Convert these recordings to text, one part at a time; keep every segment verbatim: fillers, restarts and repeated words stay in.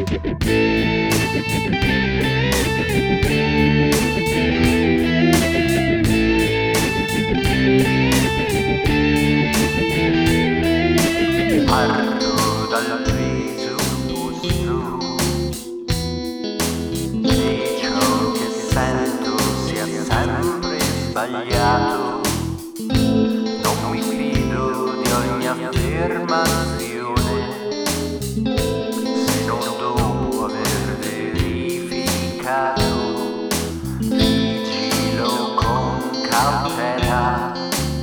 Parto dal presupposto che ciò che sento sia sempre sbagliato. Non mi fido di ogni affermazione se non dopo aver verificato. Vigilo con cautela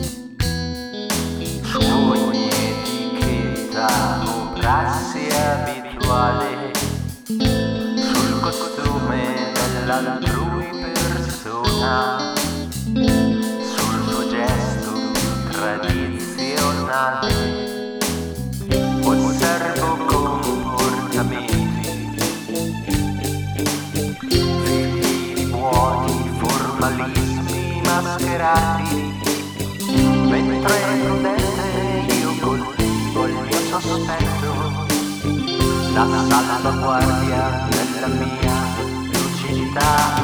su ogni etichetta o prassi abituale, sul costume dell'altrui persona, sul suo gesto tradizionale. Osservo comportamenti figli di buoni formalismi mascherati, mentre prudente io coltivo il mio sospetto, la salvaguardia della mia lucidità.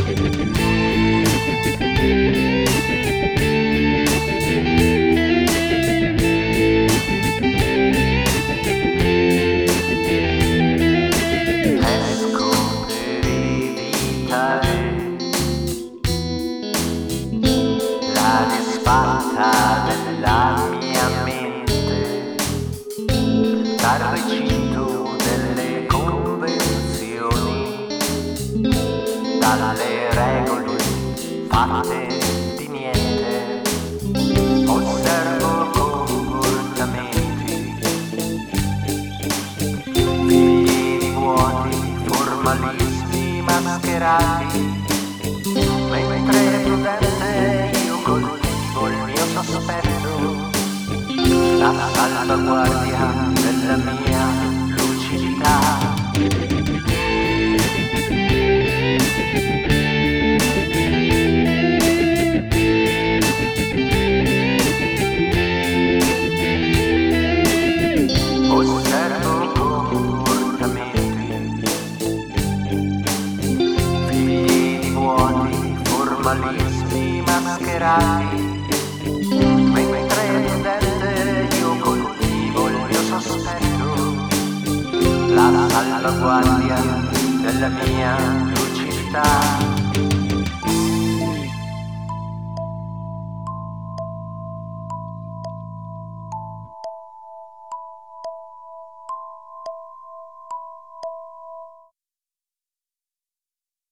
La disfatta della mia mente, dal recinto delle convenzioni, dalle regole fatte di niente. Osservo comportamenti figli di vuoti formalismi mascherati, mentre prudente io coltivo il mio sospetto, la salvaguardia della mia lucidità. Osservo comportamenti figli di vuoti formalismi mascherati, mentre prudente io coltivo il mio sospetto, la salvaguardia della mia lucidità.